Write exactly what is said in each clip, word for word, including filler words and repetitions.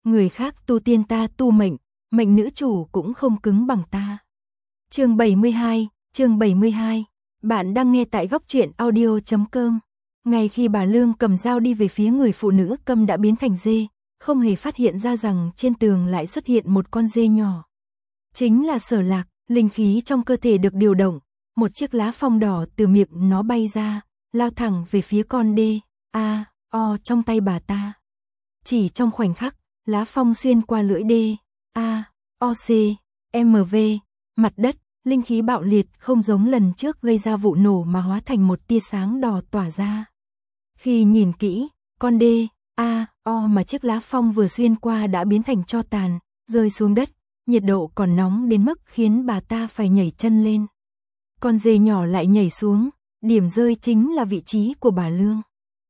người khác tu tiên ta tu mệnh, mệnh nữ chủ cũng không cứng bằng ta. Chương bảy mươi hai, chương bảy mươi hai. Bạn đang nghe tại góc truyện audio chấm com. Ngay khi bà Lương cầm dao đi về phía người phụ nữ câm đã biến thành dê, không hề phát hiện ra rằng trên tường lại xuất hiện một con dê nhỏ. Chính là Sở Lạc, linh khí trong cơ thể được điều động, một chiếc lá phong đỏ từ miệng nó bay ra, lao thẳng về phía con đê, a, o trong tay bà ta. Chỉ trong khoảnh khắc, lá phong xuyên qua lưỡi đê, a, o, c, m, v, mặt đất, linh khí bạo liệt không giống lần trước gây ra vụ nổ mà hóa thành một tia sáng đỏ tỏa ra. Khi nhìn kỹ, con đê, a, o mà chiếc lá phong vừa xuyên qua đã biến thành tro tàn, rơi xuống đất, nhiệt độ còn nóng đến mức khiến bà ta phải nhảy chân lên. Con dê nhỏ lại nhảy xuống, điểm rơi chính là vị trí của bà Lương.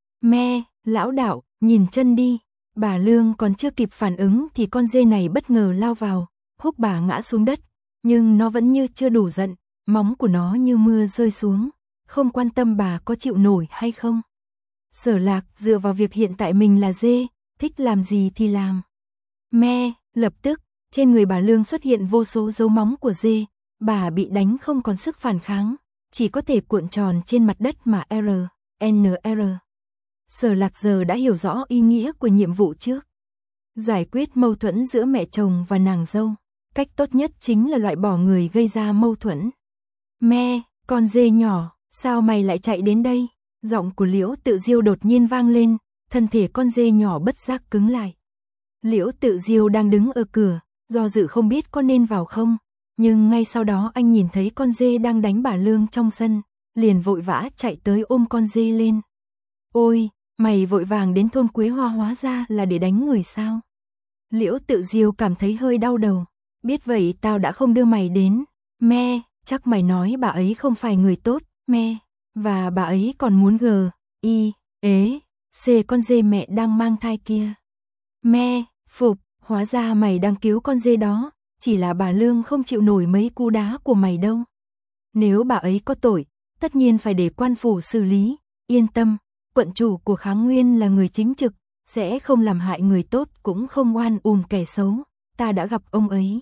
Me, lão đạo, nhìn chân đi. Bà Lương còn chưa kịp phản ứng thì con dê này bất ngờ lao vào, húc bà ngã xuống đất, nhưng nó vẫn như chưa đủ giận, móng của nó như mưa rơi xuống, không quan tâm bà có chịu nổi hay không. Sở Lạc dựa vào việc hiện tại mình là dê, thích làm gì thì làm. Me, lập tức, trên người bà Lương xuất hiện vô số dấu móng của dê, bà bị đánh không còn sức phản kháng, chỉ có thể cuộn tròn trên mặt đất mà R, N R. Sở Lạc giờ đã hiểu rõ ý nghĩa của nhiệm vụ trước. Giải quyết mâu thuẫn giữa mẹ chồng và nàng dâu, cách tốt nhất chính là loại bỏ người gây ra mâu thuẫn. Me, con dê nhỏ, sao mày lại chạy đến đây? Giọng của Liễu Tự Diêu đột nhiên vang lên, thân thể con dê nhỏ bất giác cứng lại. Liễu Tự Diêu đang đứng ở cửa, do dự không biết có nên vào không, nhưng ngay sau đó anh nhìn thấy con dê đang đánh bà Lương trong sân, liền vội vã chạy tới ôm con dê lên. Ôi, mày vội vàng đến thôn Quế Hoa hóa ra là để đánh người sao? Liễu Tự Diêu cảm thấy hơi đau đầu, biết vậy tao đã không đưa mày đến. Me, chắc mày nói bà ấy không phải người tốt, me, và bà ấy còn muốn gờ, y, ế, c con dê mẹ đang mang thai kia. Me, phục, hóa ra mày đang cứu con dê đó, chỉ là bà Lương không chịu nổi mấy cú đá của mày đâu. Nếu bà ấy có tội, tất nhiên phải để quan phủ xử lý, yên tâm, quận chủ của Kháng Nguyên là người chính trực, sẽ không làm hại người tốt cũng không oan uổng kẻ xấu, ta đã gặp ông ấy.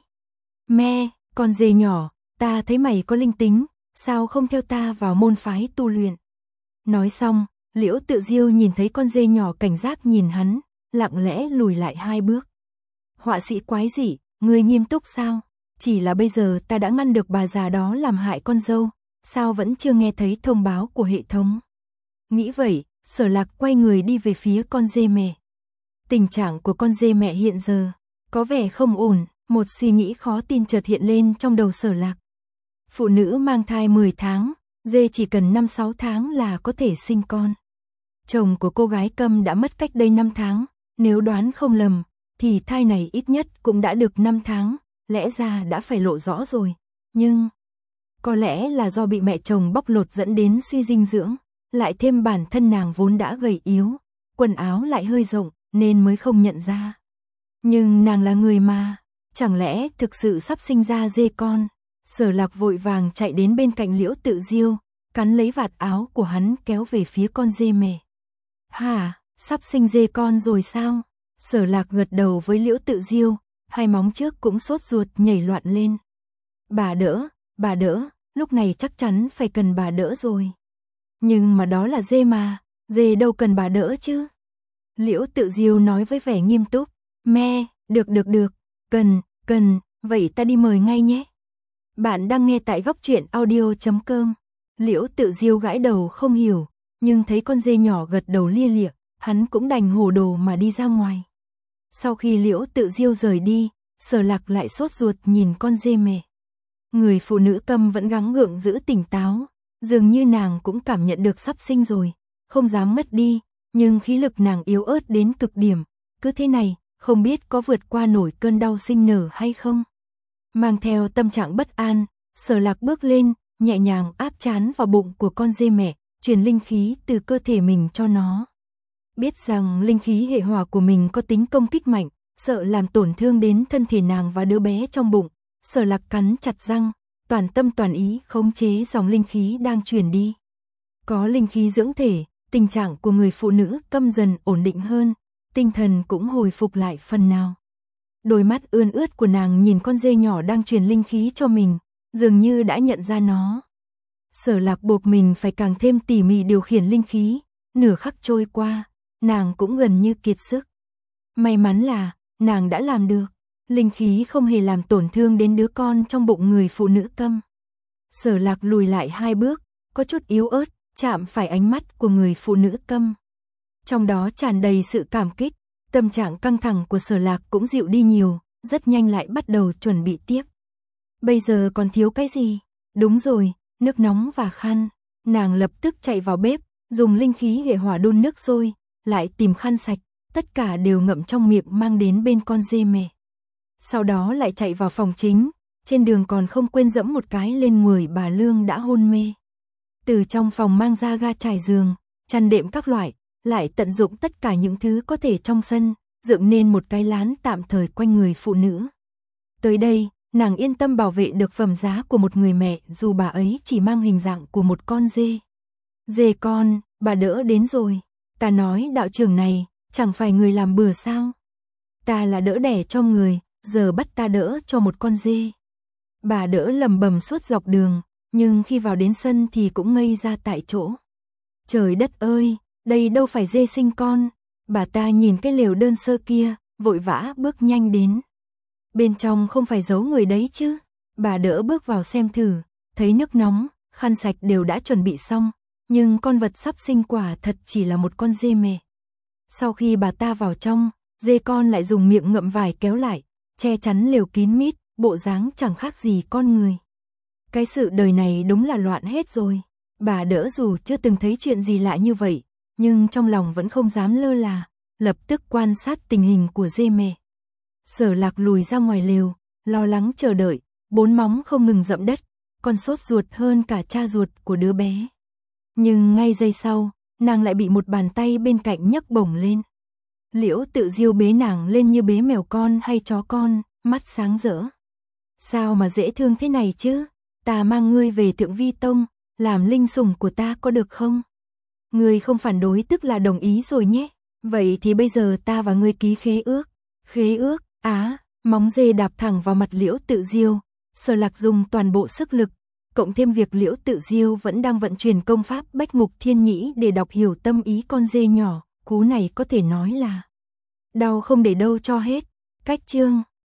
Me, con dê nhỏ, ta thấy mày có linh tính, sao không theo ta vào môn phái tu luyện? Nói xong, Liễu Tự Diêu nhìn thấy con dê nhỏ cảnh giác nhìn hắn, lặng lẽ lùi lại hai bước. Họa sĩ quái dị, ngươi nghiêm túc sao? Chỉ là bây giờ ta đã ngăn được bà già đó làm hại con dâu, sao vẫn chưa nghe thấy thông báo của hệ thống? Nghĩ vậy, Sở Lạc quay người đi về phía con dê mẹ. Tình trạng của con dê mẹ hiện giờ có vẻ không ổn, một suy nghĩ khó tin chợt hiện lên trong đầu Sở Lạc. Phụ nữ mang thai mười tháng, dê chỉ cần năm sáu tháng là có thể sinh con. Chồng của cô gái câm đã mất cách đây năm tháng, nếu đoán không lầm, thì thai này ít nhất cũng đã được năm tháng, lẽ ra đã phải lộ rõ rồi. Nhưng, có lẽ là do bị mẹ chồng bóc lột dẫn đến suy dinh dưỡng, lại thêm bản thân nàng vốn đã gầy yếu, quần áo lại hơi rộng, nên mới không nhận ra. Nhưng nàng là người mà, chẳng lẽ thực sự sắp sinh ra dê con? Sở Lạc vội vàng chạy đến bên cạnh Liễu Tự Diêu, cắn lấy vạt áo của hắn kéo về phía con dê mẹ. Hả, sắp sinh dê con rồi sao? Sở Lạc gật đầu với Liễu Tự Diêu, hai móng trước cũng sốt ruột nhảy loạn lên. Bà đỡ, bà đỡ, lúc này chắc chắn phải cần bà đỡ rồi. Nhưng mà đó là dê mà, dê đâu cần bà đỡ chứ? Liễu Tự Diêu nói với vẻ nghiêm túc. Me, được được được, cần, cần, vậy ta đi mời ngay nhé. Bạn đang nghe tại góc truyện audio chấm com. Liễu Tự Diêu gãi đầu không hiểu, nhưng thấy con dê nhỏ gật đầu lia lịa, hắn cũng đành hồ đồ mà đi ra ngoài. Sau khi Liễu Tự Diêu rời đi, Sở Lạc lại sốt ruột nhìn con dê mẹ. Người phụ nữ câm vẫn gắng gượng giữ tỉnh táo, dường như nàng cũng cảm nhận được sắp sinh rồi, không dám mất đi, nhưng khí lực nàng yếu ớt đến cực điểm, cứ thế này, không biết có vượt qua nổi cơn đau sinh nở hay không. Mang theo tâm trạng bất an, Sở Lạc bước lên, nhẹ nhàng áp trán vào bụng của con dê mẹ, truyền linh khí từ cơ thể mình cho nó. Biết rằng linh khí hệ hỏa của mình có tính công kích mạnh, sợ làm tổn thương đến thân thể nàng và đứa bé trong bụng, Sở Lạc cắn chặt răng, toàn tâm toàn ý khống chế dòng linh khí đang truyền đi. Có linh khí dưỡng thể, tình trạng của người phụ nữ câm dần ổn định hơn, tinh thần cũng hồi phục lại phần nào. Đôi mắt ươn ướt của nàng nhìn con dê nhỏ đang truyền linh khí cho mình, dường như đã nhận ra nó. Sở Lạc buộc mình phải càng thêm tỉ mỉ điều khiển linh khí, nửa khắc trôi qua, nàng cũng gần như kiệt sức. May mắn là, nàng đã làm được, linh khí không hề làm tổn thương đến đứa con trong bụng người phụ nữ câm. Sở Lạc lùi lại hai bước, có chút yếu ớt, chạm phải ánh mắt của người phụ nữ câm. Trong đó tràn đầy sự cảm kích, tâm trạng căng thẳng của Sở Lạc cũng dịu đi nhiều, rất nhanh lại bắt đầu chuẩn bị tiếp. Bây giờ còn thiếu cái gì? Đúng rồi, nước nóng và khăn. Nàng lập tức chạy vào bếp, dùng linh khí hệ hỏa đun nước sôi, lại tìm khăn sạch, tất cả đều ngậm trong miệng mang đến bên con dê mẹ. Sau đó lại chạy vào phòng chính, trên đường còn không quên dẫm một cái lên người bà Lương đã hôn mê. Từ trong phòng mang ra ga trải giường, chăn đệm các loại, lại tận dụng tất cả những thứ có thể trong sân, dựng nên một cái lán tạm thời quanh người phụ nữ. Tới đây, nàng yên tâm bảo vệ được phẩm giá của một người mẹ dù bà ấy chỉ mang hình dạng của một con dê. Dê con, bà đỡ đến rồi. Ta nói đạo trưởng này, chẳng phải người làm bừa sao? Ta là đỡ đẻ cho người, giờ bắt ta đỡ cho một con dê. Bà đỡ lầm bầm suốt dọc đường, nhưng khi vào đến sân thì cũng ngây ra tại chỗ. Trời đất ơi, đây đâu phải dê sinh con. Bà ta nhìn cái lều đơn sơ kia, vội vã bước nhanh đến. Bên trong không phải giấu người đấy chứ. Bà đỡ bước vào xem thử, thấy nước nóng, khăn sạch đều đã chuẩn bị xong, nhưng con vật sắp sinh quả thật chỉ là một con dê mẹ. Sau khi bà ta vào trong, dê con lại dùng miệng ngậm vải kéo lại, che chắn lều kín mít, bộ dáng chẳng khác gì con người. Cái sự đời này đúng là loạn hết rồi. Bà đỡ dù chưa từng thấy chuyện gì lạ như vậy, nhưng trong lòng vẫn không dám lơ là, lập tức quan sát tình hình của dê mẹ. Sở Lạc lùi ra ngoài lều, lo lắng chờ đợi, bốn móng không ngừng dẫm đất, còn sốt ruột hơn cả cha ruột của đứa bé. Nhưng ngay giây sau, nàng lại bị một bàn tay bên cạnh nhấc bổng lên. Liễu Tự Diêu bế nàng lên như bế mèo con hay chó con, mắt sáng rỡ. Sao mà dễ thương thế này chứ? Ta mang ngươi về Thượng Vi Tông, làm linh sủng của ta có được không? Ngươi không phản đối tức là đồng ý rồi nhé. Vậy thì bây giờ ta và ngươi ký khế ước. Khế ước, á, móng dê đạp thẳng vào mặt Liễu Tự Diêu. Sở Lạc dùng toàn bộ sức lực, cộng thêm việc Liễu Tự Diêu vẫn đang vận chuyển công pháp Bách Mục Thiên Nhĩ để đọc hiểu tâm ý con dê nhỏ, cú này có thể nói là đau không để đâu cho hết. Cách chương